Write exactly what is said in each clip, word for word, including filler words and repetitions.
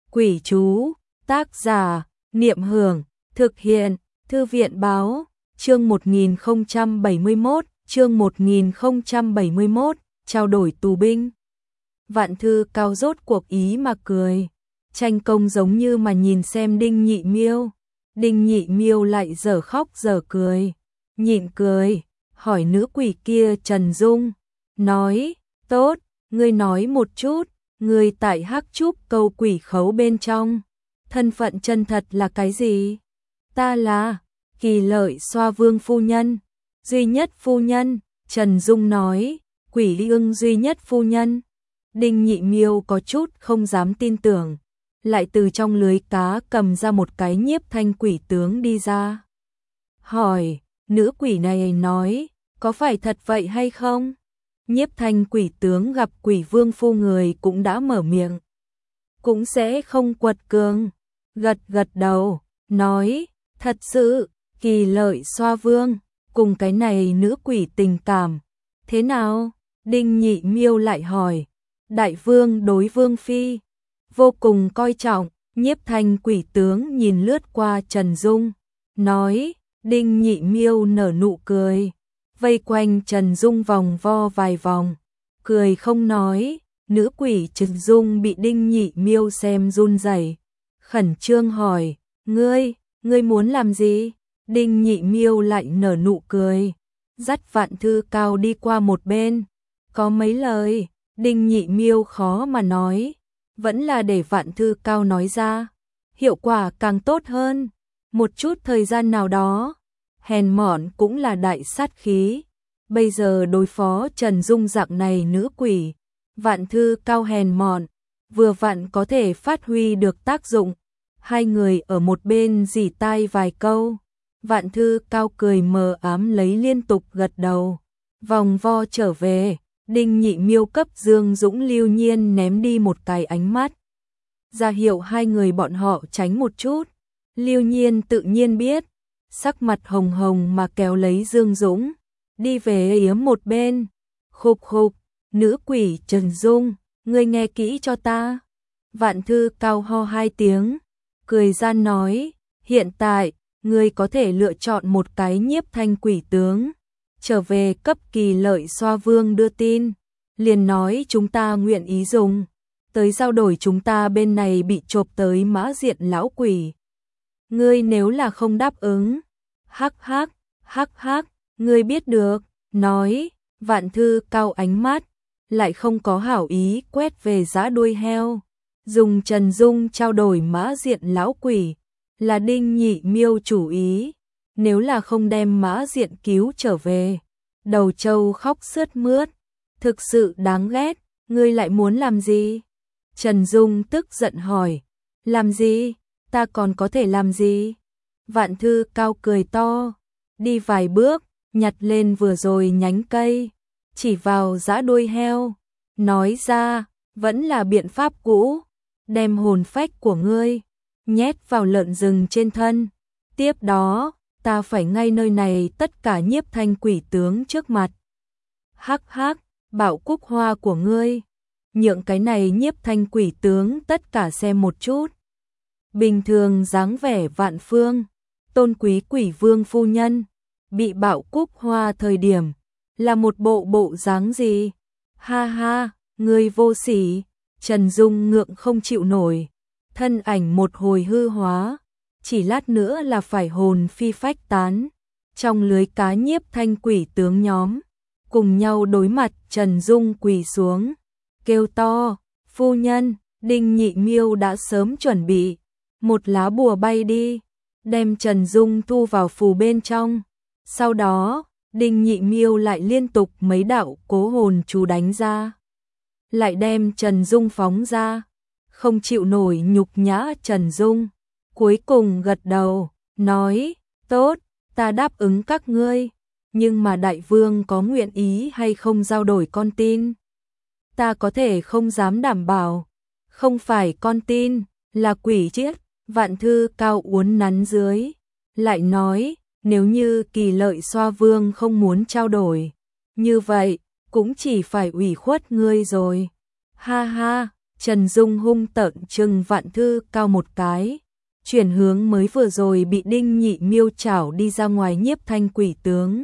Quỷ chú, tác giả, Niệm Hưởng, thực hiện, Thư viện báo, chương một nghìn không trăm bảy mươi mốt, chương một nghìn không trăm bảy mươi mốt, trao đổi tù binh. Vạn Thư Cao rốt cuộc ý mà cười, tranh công giống như mà nhìn xem Đinh Nhị Miêu. Đinh Nhị Miêu lại dở khóc dở cười, nhịn cười, hỏi nữ quỷ kia Trần Dung, nói, tốt, ngươi nói một chút, ngươi tại Hắc Trúc câu quỷ khấu bên trong, thân phận chân thật là cái gì? Ta là Kỳ Lợi Xoa Vương phu nhân, duy nhất phu nhân, Trần Dung nói, Quỷ Ương duy nhất phu nhân. Đinh Nhị Miêu có chút không dám tin tưởng, lại từ trong lưới cá cầm ra một cái nhiếp thanh quỷ tướng đi ra. Hỏi, nữ quỷ này nói, có phải thật vậy hay không? Nhiếp thanh quỷ tướng gặp quỷ vương phu người cũng đã mở miệng, cũng sẽ không quật cường, gật gật đầu, nói, thật sự, Kỳ Lợi Xoa Vương, cùng cái này nữ quỷ tình cảm, thế nào? Đinh Nhị Miêu lại hỏi, đại vương đối vương phi, vô cùng coi trọng. Nhiếp thanh quỷ tướng nhìn lướt qua Trần Dung, nói, Đinh Nhị Miêu nở nụ cười, vây quanh Trần Dung vòng vo vài vòng, cười không nói. Nữ quỷ Trần Dung bị Đinh Nhị Miêu xem run rẩy, khẩn trương hỏi, ngươi, ngươi muốn làm gì? Đinh Nhị Miêu lại nở nụ cười, dắt Vạn Thư Cao đi qua một bên, có mấy lời, Đinh Nhị Miêu khó mà nói, vẫn là để Vạn Thư Cao nói ra, hiệu quả càng tốt hơn. Một chút thời gian nào đó, hèn mọn cũng là đại sát khí, bây giờ đối phó Trần Dung dạng này nữ quỷ, Vạn Thư Cao hèn mọn, vừa vặn có thể phát huy được tác dụng. Hai người ở một bên rỉ tai vài câu, Vạn Thư Cao cười mờ ám lấy liên tục gật đầu, vòng vo trở về. Đinh Nhị Miêu cấp Dương Dũng Lưu Nhiên ném đi một cái ánh mắt, ra hiệu hai người bọn họ tránh một chút. Lưu Nhiên tự nhiên biết, sắc mặt hồng hồng mà kéo lấy Dương Dũng, đi về yếm một bên. Khục khục, nữ quỷ Trần Dung, ngươi nghe kỹ cho ta. Vạn Thư Cao ho hai tiếng, cười gian nói, hiện tại, ngươi có thể lựa chọn một cái nhiếp thanh quỷ tướng, trở về cấp Kỳ Lợi Xoa Vương đưa tin, liền nói chúng ta nguyện ý dùng, tới giao đổi chúng ta bên này bị chộp tới mã diện lão quỷ. Ngươi nếu là không đáp ứng, hắc hắc, hắc hắc, ngươi biết được, nói. Vạn Thư Cao ánh mắt, lại không có hảo ý quét về giã đuôi heo, dùng Trần Dung trao đổi mã diện lão quỷ, là Đinh Nhị Miêu chủ ý, nếu là không đem mã diện cứu trở về, đầu trâu khóc sướt mướt, thực sự đáng ghét, ngươi lại muốn làm gì? Trần Dung tức giận hỏi, làm gì? Ta còn có thể làm gì? Vạn Thư Cao cười to, đi vài bước, nhặt lên vừa rồi nhánh cây, chỉ vào giã đuôi heo, nói ra, vẫn là biện pháp cũ, đem hồn phách của ngươi nhét vào lợn rừng trên thân, tiếp đó, ta phải ngay nơi này tất cả nhiếp thanh quỷ tướng trước mặt. Hắc hắc, bảo cúc hoa của ngươi, nhượng cái này nhiếp thanh quỷ tướng tất cả xem một chút. Bình thường dáng vẻ vạn phương, tôn quý quỷ vương phu nhân, bị bạo cúc hoa thời điểm, là một bộ bộ dáng gì? Ha ha, ngươi vô sỉ. Trần Dung ngượng không chịu nổi, thân ảnh một hồi hư hóa, chỉ lát nữa là phải hồn phi phách tán. Trong lưới cá nhiếp thanh quỷ tướng nhóm, cùng nhau đối mặt. Trần Dung quỳ xuống, kêu to, phu nhân. Đinh Nhị Miêu đã sớm chuẩn bị, một lá bùa bay đi, đem Trần Dung thu vào phù bên trong. Sau đó, Đinh Nhị Miêu lại liên tục mấy đạo cố hồn chú đánh ra, lại đem Trần Dung phóng ra. Không chịu nổi nhục nhã Trần Dung, cuối cùng gật đầu, nói, tốt, ta đáp ứng các ngươi, nhưng mà đại vương có nguyện ý hay không giao đổi con tin? Ta có thể không dám đảm bảo, không phải con tin, là quỷ chiết. Vạn Thư Cao uốn nắn dưới, lại nói, nếu như Kỳ Lợi Xoa Vương không muốn trao đổi, như vậy, cũng chỉ phải ủy khuất ngươi rồi. Ha ha, Trần Dung hung tợn trừng Vạn Thư Cao một cái, chuyển hướng mới vừa rồi bị Đinh Nhị Miêu chảo đi ra ngoài Nhiếp Thanh quỷ tướng.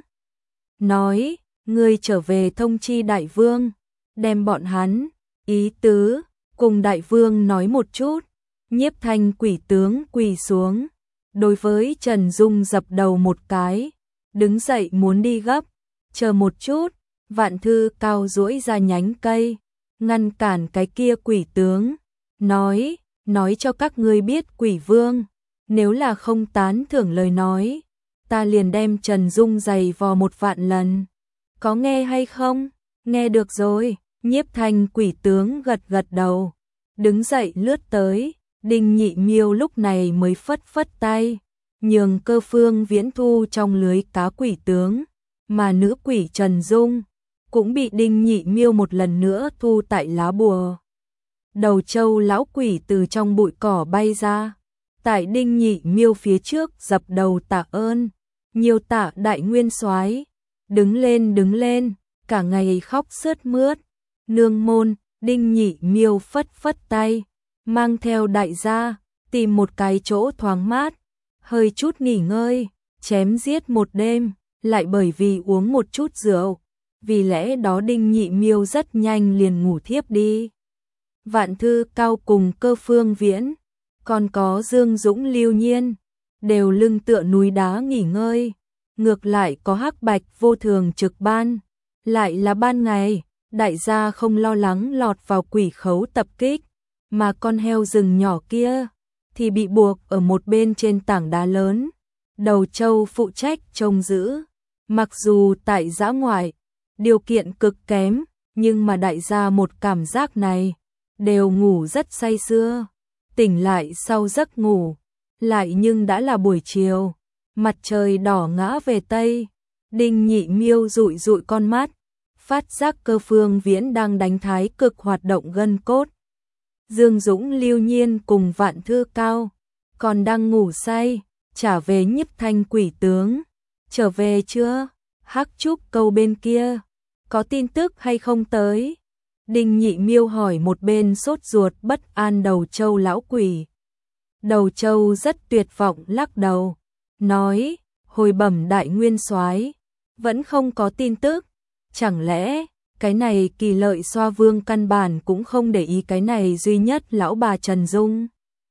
Nói, ngươi trở về thông chi đại vương, đem bọn hắn, ý tứ, cùng đại vương nói một chút. Nhiếp Thanh quỷ tướng quỳ xuống, đối với Trần Dung dập đầu một cái, đứng dậy muốn đi gấp, chờ một chút. Vạn Thư Cao duỗi ra nhánh cây, ngăn cản cái kia quỷ tướng, nói, nói cho các ngươi biết quỷ vương, nếu là không tán thưởng lời nói, ta liền đem Trần Dung giày vò một vạn lần. Có nghe hay không? Nghe được rồi. Nhiếp Thanh quỷ tướng gật gật đầu, đứng dậy lướt tới. Đinh Nhị Miêu lúc này mới phất phất tay, nhường Cơ Phương Viễn thu trong lưới cá quỷ tướng, mà nữ quỷ Trần Dung cũng bị Đinh Nhị Miêu một lần nữa thu tại lá bùa. Đầu trâu lão quỷ từ trong bụi cỏ bay ra, tại Đinh Nhị Miêu phía trước dập đầu tạ ơn, nhiều tạ đại nguyên soái, đứng lên đứng lên, cả ngày khóc sướt mướt. Nương môn, Đinh Nhị Miêu phất phất tay, mang theo đại gia, tìm một cái chỗ thoáng mát, hơi chút nghỉ ngơi, chém giết một đêm, lại bởi vì uống một chút rượu, vì lẽ đó Đinh Nhị Miêu rất nhanh liền ngủ thiếp đi. Vạn Thư Cao cùng Cơ Phương Viễn, còn có Dương Dũng Lưu Nhiên, đều lưng tựa núi đá nghỉ ngơi, ngược lại có Hắc Bạch Vô Thường trực ban, lại là ban ngày, đại gia không lo lắng lọt vào quỷ khấu tập kích, mà con heo rừng nhỏ kia thì bị buộc ở một bên trên tảng đá lớn, Đầu Châu phụ trách trông giữ. Mặc dù tại dã ngoại, điều kiện cực kém, nhưng mà đại gia một cảm giác này, đều ngủ rất say sưa, tỉnh lại sau giấc ngủ, lại nhưng đã là buổi chiều, mặt trời đỏ ngã về Tây, Đinh Nhị Miêu dụi dụi con mắt, phát giác Cơ Phương Viễn đang đánh thái cực hoạt động gân cốt. Dương Dũng Lưu Nhiên cùng Vạn Thư Cao, còn đang ngủ say, trả về Nhiếp Thanh quỷ tướng. Trở về chưa? Hắc Trúc Câu bên kia, có tin tức hay không tới? Đinh Nhị Miêu hỏi một bên sốt ruột bất an Đầu Châu lão quỷ. Đầu Châu rất tuyệt vọng lắc đầu, nói, hồi bẩm đại nguyên soái, vẫn không có tin tức. Chẳng lẽ, cái này Kỳ Lợi Xoa Vương căn bản cũng không để ý cái này duy nhất lão bà Trần Dung?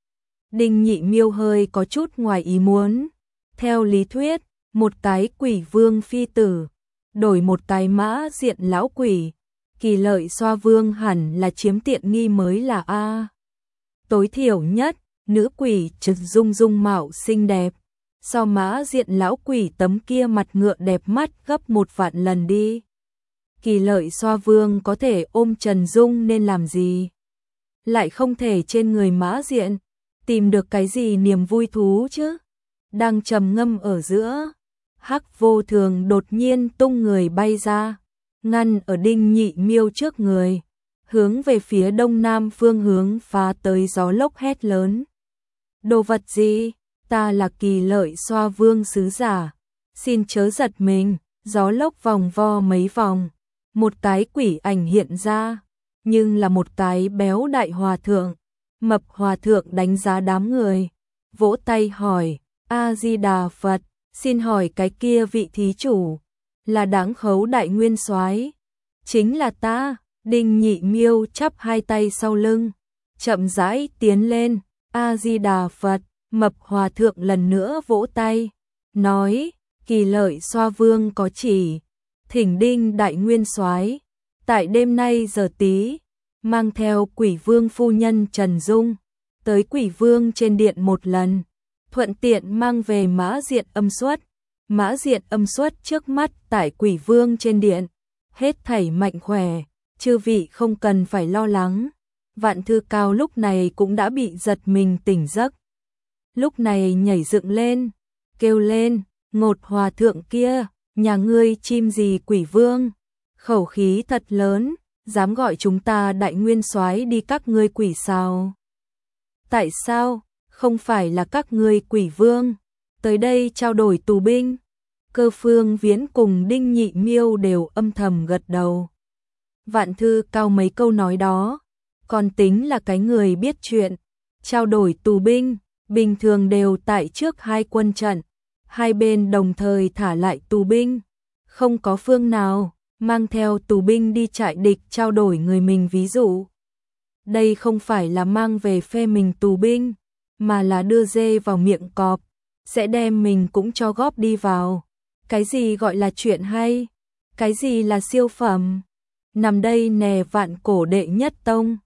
Đinh Nhị Miêu hơi có chút ngoài ý muốn. Theo lý thuyết, một cái quỷ vương phi tử, đổi một cái mã diện lão quỷ, Kỳ Lợi Xoa Vương hẳn là chiếm tiện nghi mới là a. Tối thiểu nhất, nữ quỷ Trần Dung dung mạo xinh đẹp, so mã diện lão quỷ tấm kia mặt ngựa đẹp mắt gấp một vạn lần đi. Kỳ Lợi Xoa Vương có thể ôm Trần Dung nên làm gì? Lại không thể trên người mã diện tìm được cái gì niềm vui thú chứ? Đang trầm ngâm ở giữa, Hắc Vô Thường đột nhiên tung người bay ra, ngăn ở Đinh Nhị Miêu trước người, hướng về phía đông nam phương hướng phá tới gió lốc hét lớn. Đồ vật gì? Ta là Kỳ Lợi Xoa Vương sứ giả, xin chớ giật mình. Gió lốc vòng vo mấy vòng, một cái quỷ ảnh hiện ra, nhưng là một cái béo đại hòa thượng. Mập hòa thượng đánh giá đám người, vỗ tay hỏi, A-di-đà Phật, xin hỏi cái kia vị thí chủ, là Đáng Khấu đại nguyên soái? Chính là ta. Đinh Nhị Miêu chắp hai tay sau lưng, chậm rãi tiến lên, A-di-đà Phật. Mập hòa thượng lần nữa vỗ tay, nói, Kỳ Lợi Xoa Vương có chỉ, thỉnh Đinh đại nguyên soái tại đêm nay giờ tí, mang theo quỷ vương phu nhân Trần Dung, tới quỷ vương trên điện một lần, thuận tiện mang về mã diện âm xuất. Mã diện âm xuất trước mắt tại quỷ vương trên điện, hết thảy mạnh khỏe, chư vị không cần phải lo lắng. Vạn Thư Cao lúc này cũng đã bị giật mình tỉnh giấc, lúc này nhảy dựng lên, kêu lên, Ngột hòa thượng kia, nhà ngươi chim gì quỷ vương, khẩu khí thật lớn, dám gọi chúng ta đại nguyên soái đi các ngươi quỷ sao? Tại sao, không phải là các ngươi quỷ vương, tới đây trao đổi tù binh? Cơ Phương Viễn cùng Đinh Nhị Miêu đều âm thầm gật đầu. Vạn Thư Cao mấy câu nói đó, còn tính là cái người biết chuyện. Trao đổi tù binh, bình thường đều tại trước hai quân trận, hai bên đồng thời thả lại tù binh, không có phương nào mang theo tù binh đi trại địch trao đổi người mình. Ví dụ, đây không phải là mang về phe mình tù binh, mà là đưa dê vào miệng cọp, sẽ đem mình cũng cho góp đi vào. Cái gì gọi là chuyện hay? Cái gì là siêu phẩm? Nằm đây nè, vạn cổ đệ nhất tông.